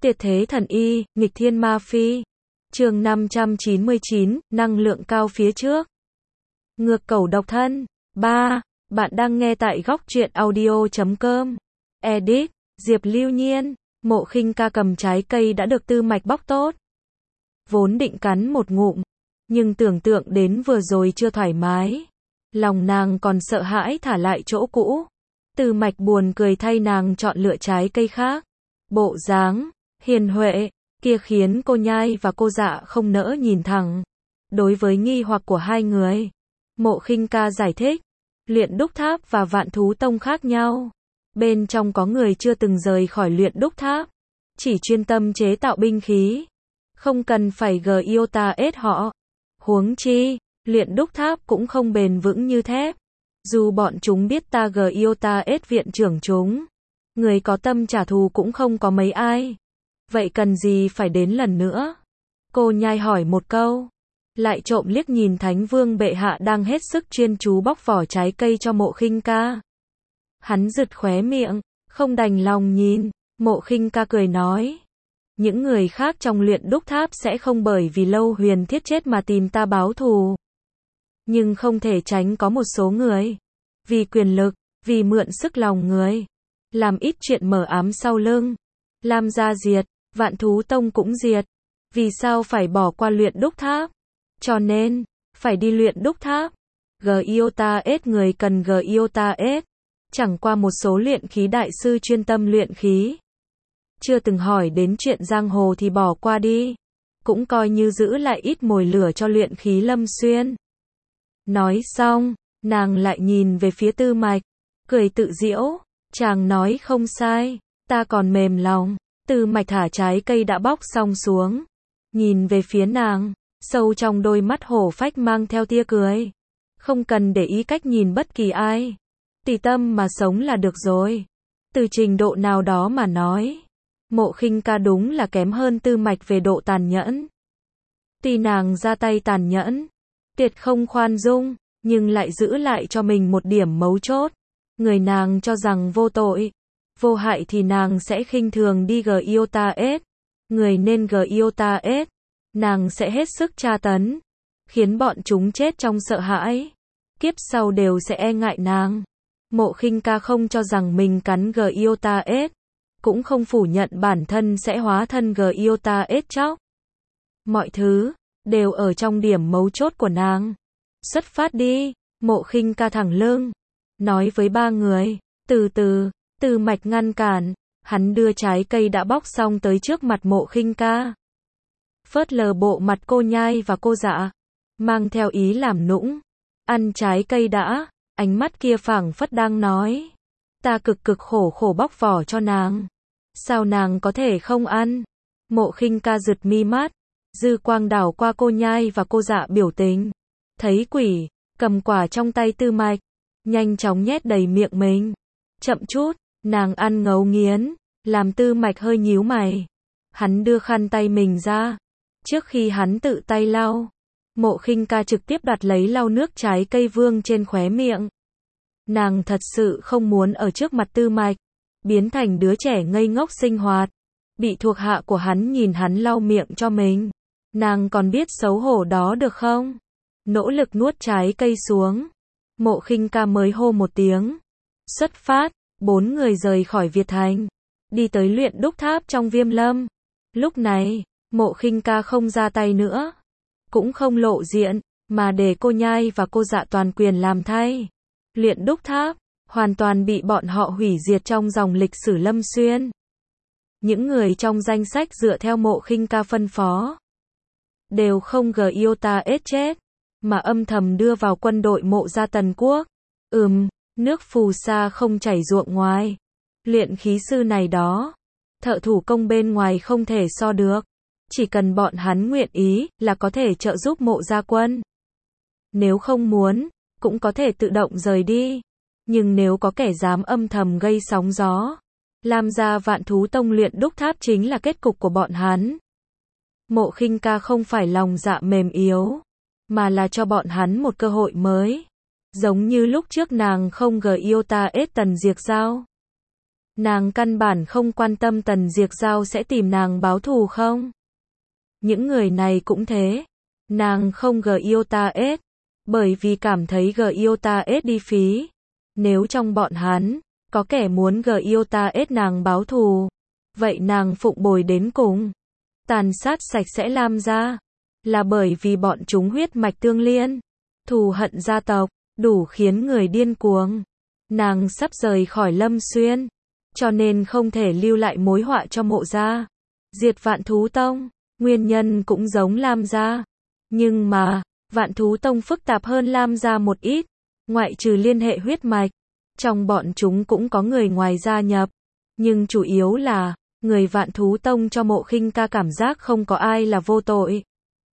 Tuyệt thế thần y, nghịch thiên ma phi. Chương 599, năng lượng cao phía trước. Ngược cẩu độc thân. 3. Bạn đang nghe tại góc truyện audio.com. Edit, Diệp Lưu Nhiên. Mộ Khinh Ca cầm trái cây đã được Tư Mạch bóc tốt. Vốn định cắn một ngụm, nhưng tưởng tượng đến vừa rồi chưa thoải mái. Lòng nàng còn sợ hãi thả lại chỗ cũ. Tư Mạch buồn cười thay nàng chọn lựa trái cây khác. Bộ dáng hiền huệ kia khiến cô Nhai và cô Dạ không nỡ nhìn thẳng. Đối với nghi hoặc của hai người, Mộ Khinh Ca giải thích, luyện đúc tháp và Vạn Thú Tông khác nhau. Bên trong có người chưa từng rời khỏi luyện đúc tháp, chỉ chuyên tâm chế tạo binh khí, không cần phải GIOTA-S họ. Huống chi, luyện đúc tháp cũng không bền vững như thép. Dù bọn chúng biết ta GIOTA-S viện trưởng chúng, người có tâm trả thù cũng không có mấy ai. Vậy cần gì phải đến lần nữa? Cô Nhai hỏi một câu, lại trộm liếc nhìn Thánh Vương bệ hạ đang hết sức chuyên chú bóc vỏ trái cây cho Mộ Khinh Ca. Hắn giật khóe miệng, không đành lòng nhìn. Mộ Khinh Ca cười nói, những người khác trong luyện đúc tháp sẽ không bởi vì Lâu Huyền Thiết chết mà tìm ta báo thù. Nhưng không thể tránh có một số người, vì quyền lực, vì mượn sức lòng người, làm ít chuyện mờ ám sau lưng. Lam gia diệt, Vạn Thú Tông cũng diệt. Vì sao phải bỏ qua luyện đúc tháp? Cho nên, phải đi luyện đúc tháp. GIOTA-S người cần GIOTA-S. Chẳng qua một số luyện khí đại sư chuyên tâm luyện khí, chưa từng hỏi đến chuyện giang hồ thì bỏ qua đi. Cũng coi như giữ lại ít mồi lửa cho luyện khí Lâm Xuyên. Nói xong, nàng lại nhìn về phía Tư Mạch, cười tự giễu, chàng nói không sai, ta còn mềm lòng. Tư Mạch thả trái cây đã bóc xong xuống, nhìn về phía nàng, sâu trong đôi mắt hổ phách mang theo tia cười. Không cần để ý cách nhìn bất kỳ ai, tùy tâm mà sống là được rồi. Từ trình độ nào đó mà nói, Mộ Khinh Ca đúng là kém hơn Tư Mạch về độ tàn nhẫn. Tuy nàng ra tay tàn nhẫn, tuyệt không khoan dung, nhưng lại giữ lại cho mình một điểm mấu chốt. Người nàng cho rằng vô tội, vô hại thì nàng sẽ khinh thường đi GIOTA-S. Người nên GIOTA-S, nàng sẽ hết sức tra tấn, khiến bọn chúng chết trong sợ hãi. Kiếp sau đều sẽ e ngại nàng. Mộ Khinh Ca không cho rằng mình cắn GIOTA-S, cũng không phủ nhận bản thân sẽ hóa thân GIOTA-S chóc. Mọi thứ đều ở trong điểm mấu chốt của nàng. Xuất phát đi. Mộ Khinh Ca thẳng lưng, nói với ba người. Từ từ. Tư Mạch ngăn cản, hắn đưa trái cây đã bóc xong tới trước mặt Mộ Khinh Ca. Phớt lờ bộ mặt cô Nhai và cô Dạ, mang theo ý làm nũng. Ăn trái cây đã. Ánh mắt kia phảng phất đang nói, ta cực cực khổ khổ bóc vỏ cho nàng, sao nàng có thể không ăn? Mộ Khinh Ca giật mi mắt, dư quang đảo qua cô Nhai và cô Dạ biểu tình. Thấy quỷ, cầm quả trong tay Tư Mạch, nhanh chóng nhét đầy miệng mình. Chậm chút, nàng ăn ngấu nghiến, làm Tư Mạch hơi nhíu mày. Hắn đưa khăn tay mình ra, trước khi hắn tự tay lau, Mộ Khinh Ca trực tiếp đặt lấy lau nước trái cây vương trên khóe miệng. Nàng thật sự không muốn ở trước mặt Tư Mạch biến thành đứa trẻ ngây ngốc sinh hoạt, bị thuộc hạ của hắn nhìn hắn lau miệng cho mình. Nàng còn biết xấu hổ đó được không? Nỗ lực nuốt trái cây xuống, Mộ Khinh Ca mới hô một tiếng. Xuất phát. 4 người rời khỏi Việt Thành, đi tới luyện đúc tháp trong Viêm Lâm. Lúc này, Mộ Khinh Ca không ra tay nữa, cũng không lộ diện, mà để cô Nhai và cô Dạ toàn quyền làm thay. Luyện đúc tháp hoàn toàn bị bọn họ hủy diệt trong dòng lịch sử Lâm Xuyên. Những người trong danh sách dựa theo Mộ Khinh Ca phân phó, đều không GIOTA-S chết, mà âm thầm đưa vào quân đội Mộ gia Tần Quốc. Nước phù sa không chảy ruộng ngoài. Luyện khí sư này đó, thợ thủ công bên ngoài không thể so được. Chỉ cần bọn hắn nguyện ý là có thể trợ giúp Mộ gia quân. Nếu không muốn, cũng có thể tự động rời đi. Nhưng nếu có kẻ dám âm thầm gây sóng gió, Lam gia Vạn Thú Tông luyện đúc tháp chính là kết cục của bọn hắn. Mộ Khinh Ca không phải lòng dạ mềm yếu, mà là cho bọn hắn một cơ hội mới. Giống như lúc trước nàng không GIOTA-S Tần Diệc Giao. Nàng căn bản không quan tâm Tần Diệc Giao sẽ tìm nàng báo thù không. Những người này cũng thế. Nàng không GIOTA-S, bởi vì cảm thấy GIOTA-S đi phí. Nếu trong bọn hắn, có kẻ muốn GIOTA-S nàng báo thù, vậy nàng phụng bồi đến cùng. Tàn sát sạch sẽ Lam gia, là bởi vì bọn chúng huyết mạch tương liên, thù hận gia tộc, đủ khiến người điên cuồng. Nàng sắp rời khỏi Lâm Xuyên, cho nên không thể lưu lại mối họa cho Mộ gia. Diệt Vạn Thú Tông, nguyên nhân cũng giống Lam gia. Nhưng mà, Vạn Thú Tông phức tạp hơn Lam gia một ít, ngoại trừ liên hệ huyết mạch. Trong bọn chúng cũng có người ngoài gia nhập, nhưng chủ yếu là, người Vạn Thú Tông cho Mộ Khinh Ca cảm giác không có ai là vô tội.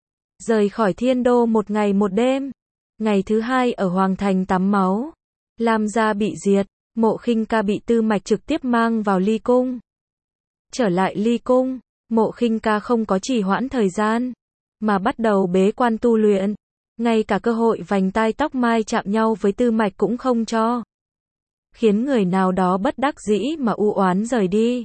Rời khỏi Thiên Đô một ngày một đêm, ngày thứ hai ở Hoàng Thành tắm máu, Lam gia bị diệt, Mộ Khinh Ca bị Tư Mạch trực tiếp mang vào Ly Cung. Trở lại Ly Cung, Mộ Khinh Ca không có trì hoãn thời gian, mà bắt đầu bế quan tu luyện, ngay cả cơ hội vành tai tóc mai chạm nhau với Tư Mạch cũng không cho. Khiến người nào đó bất đắc dĩ mà u oán rời đi.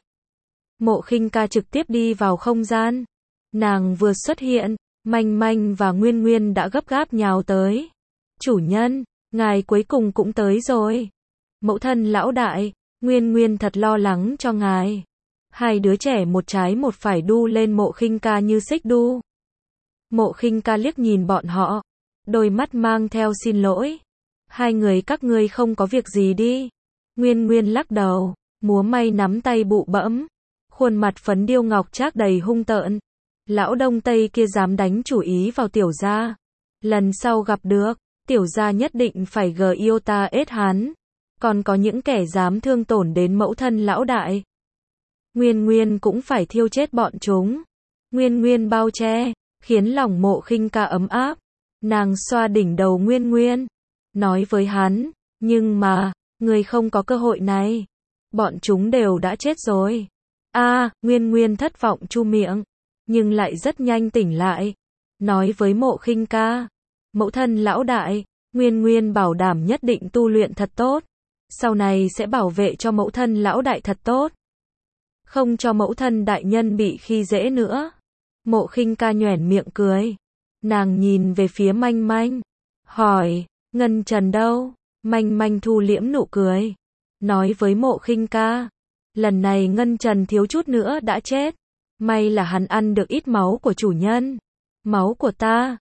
Mộ Khinh Ca trực tiếp đi vào không gian. Nàng vừa xuất hiện, Manh Manh và Nguyên Nguyên đã gấp gáp nhào tới. Chủ nhân, ngài cuối cùng cũng tới rồi. Mẫu thân lão đại, Nguyên Nguyên thật lo lắng cho ngài. Hai đứa trẻ một trái một phải đu lên Mộ Khinh Ca như xích đu. Mộ Khinh Ca liếc nhìn bọn họ, đôi mắt mang theo xin lỗi. Hai người các ngươi không có việc gì đi. Nguyên Nguyên lắc đầu, múa may nắm tay bụ bẫm, khuôn mặt phấn điêu ngọc trác đầy hung tợn. Lão Đông Tây kia dám đánh chủ ý vào tiểu gia. Lần sau gặp được, tiểu gia nhất định phải GIOTA-S hắn. Còn có những kẻ dám thương tổn đến mẫu thân lão đại. Nguyên Nguyên cũng phải thiêu chết bọn chúng. Nguyên Nguyên bao che, khiến lòng Mộ Khinh Ca ấm áp. Nàng xoa đỉnh đầu Nguyên Nguyên, nói với hắn, nhưng mà, người không có cơ hội này. Bọn chúng đều đã chết rồi. Nguyên Nguyên thất vọng chu miệng, nhưng lại rất nhanh tỉnh lại. Nói với Mộ Khinh Ca, mẫu thân lão đại, Nguyên Nguyên bảo đảm nhất định tu luyện thật tốt. Sau này sẽ bảo vệ cho mẫu thân lão đại thật tốt. Không cho mẫu thân đại nhân bị khi dễ nữa. Mộ Khinh Ca nhoẻn miệng cười. Nàng nhìn về phía Manh Manh, hỏi, Ngân Trần đâu? Manh Manh thu liễm nụ cười, nói với Mộ Khinh Ca, lần này Ngân Trần thiếu chút nữa đã chết. May là hắn ăn được ít máu của chủ nhân. Máu của ta,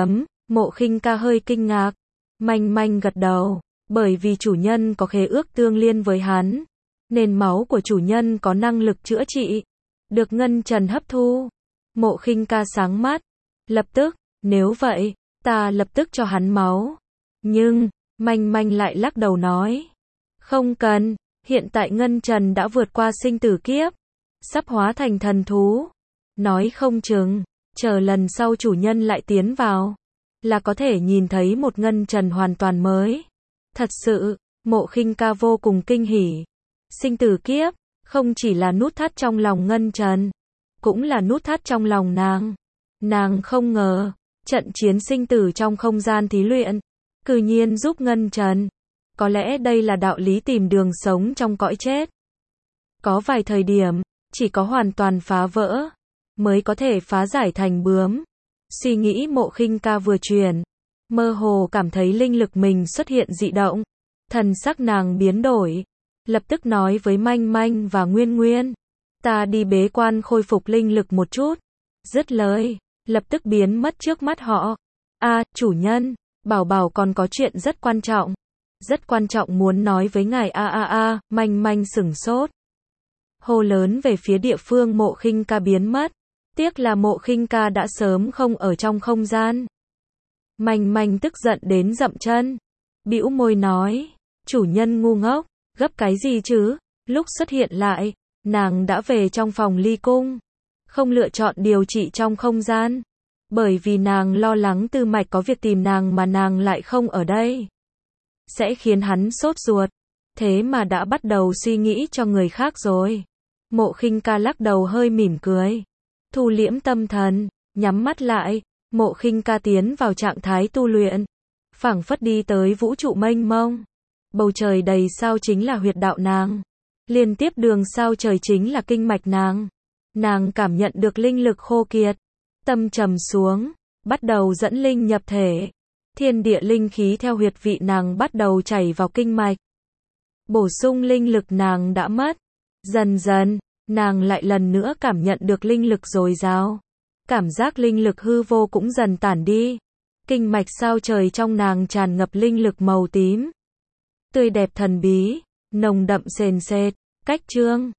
Mộ Khinh Ca hơi kinh ngạc. Manh Manh gật đầu, bởi vì chủ nhân có khế ước tương liên với hắn, nên máu của chủ nhân có năng lực chữa trị, được Ngân Trần hấp thu. Mộ Khinh Ca sáng mắt, lập tức, nếu vậy, ta lập tức cho hắn máu. Nhưng, Manh Manh lại lắc đầu nói, không cần, hiện tại Ngân Trần đã vượt qua sinh tử kiếp, sắp hóa thành thần thú. Nói không chừng, chờ lần sau chủ nhân lại tiến vào, là có thể nhìn thấy một Ngân Trần hoàn toàn mới. Thật sự, Mộ Khinh Ca vô cùng kinh hỉ. Sinh tử kiếp, không chỉ là nút thắt trong lòng Ngân Trần, cũng là nút thắt trong lòng nàng. Nàng không ngờ, trận chiến sinh tử trong không gian thí luyện, cư nhiên giúp Ngân Trần. Có lẽ đây là đạo lý tìm đường sống trong cõi chết. Có vài thời điểm, chỉ có hoàn toàn phá vỡ, mới có thể phá giải thành bướm. Suy nghĩ Mộ Khinh Ca vừa chuyển, mơ hồ cảm thấy linh lực mình xuất hiện dị động. Thần sắc nàng biến đổi, lập tức nói với Manh Manh và Nguyên Nguyên, ta đi bế quan khôi phục linh lực một chút. Dứt lời, lập tức biến mất trước mắt họ. Chủ nhân, Bảo Bảo còn có chuyện rất quan trọng. Rất quan trọng muốn nói với ngài. Manh Manh sửng sốt, hô lớn về phía địa phương Mộ Khinh Ca biến mất. Tiếc là Mộ Khinh Ca đã sớm không ở trong không gian. Manh Manh tức giận đến dậm chân, bĩu môi nói, chủ nhân ngu ngốc, gấp cái gì chứ? Lúc xuất hiện lại, nàng đã về trong phòng Ly Cung, không lựa chọn điều trị trong không gian, bởi vì nàng lo lắng Tư Mạch có việc tìm nàng mà nàng lại không ở đây, sẽ khiến hắn sốt ruột. Thế mà đã bắt đầu suy nghĩ cho người khác rồi. Mộ Khinh Ca lắc đầu hơi mỉm cười, thu liễm tâm thần, nhắm mắt lại. Mộ Khinh Ca tiến vào trạng thái tu luyện, phảng phất đi tới vũ trụ mênh mông. Bầu trời đầy sao chính là huyệt đạo nàng. Liên tiếp đường sao trời chính là kinh mạch nàng. Nàng cảm nhận được linh lực khô kiệt. Tâm trầm xuống, bắt đầu dẫn linh nhập thể. Thiên địa linh khí theo huyệt vị nàng bắt đầu chảy vào kinh mạch. Bổ sung linh lực nàng đã mất. Dần dần, nàng lại lần nữa cảm nhận được linh lực dồi dào. Cảm giác linh lực hư vô cũng dần tản đi. Kinh mạch sao trời trong nàng tràn ngập linh lực màu tím. Tươi đẹp thần bí, nồng đậm sền sệt. Cách chương